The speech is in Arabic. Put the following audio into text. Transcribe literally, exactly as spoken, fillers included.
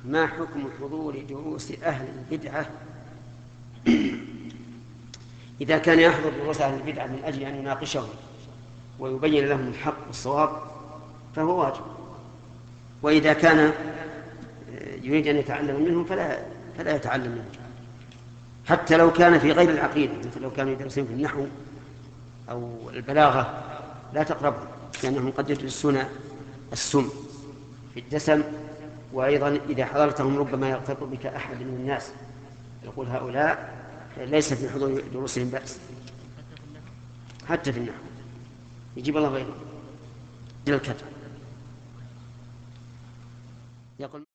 ما حكم حضور دروس أهل البدعة إذا كان يحضر دروس أهل البدعة من أجل أن يناقشهم ويبين لهم الحق والصواب فهو واجب، وإذا كان يريد أن يتعلم منهم فلا, فلا يتعلم منهم، حتى لو كان في غير العقيدة، مثل لو كانوا يدرسون في النحو أو البلاغة لا تقربهم، لأنهم قد يدرسون السم في الدسم، وأيضا إذا حضرتهم ربما يغتر بك أحد من الناس يقول هؤلاء ليس في حضور دروسهم بأس. حتى في النحو يجيب الله غيره إلى الكتب. يقول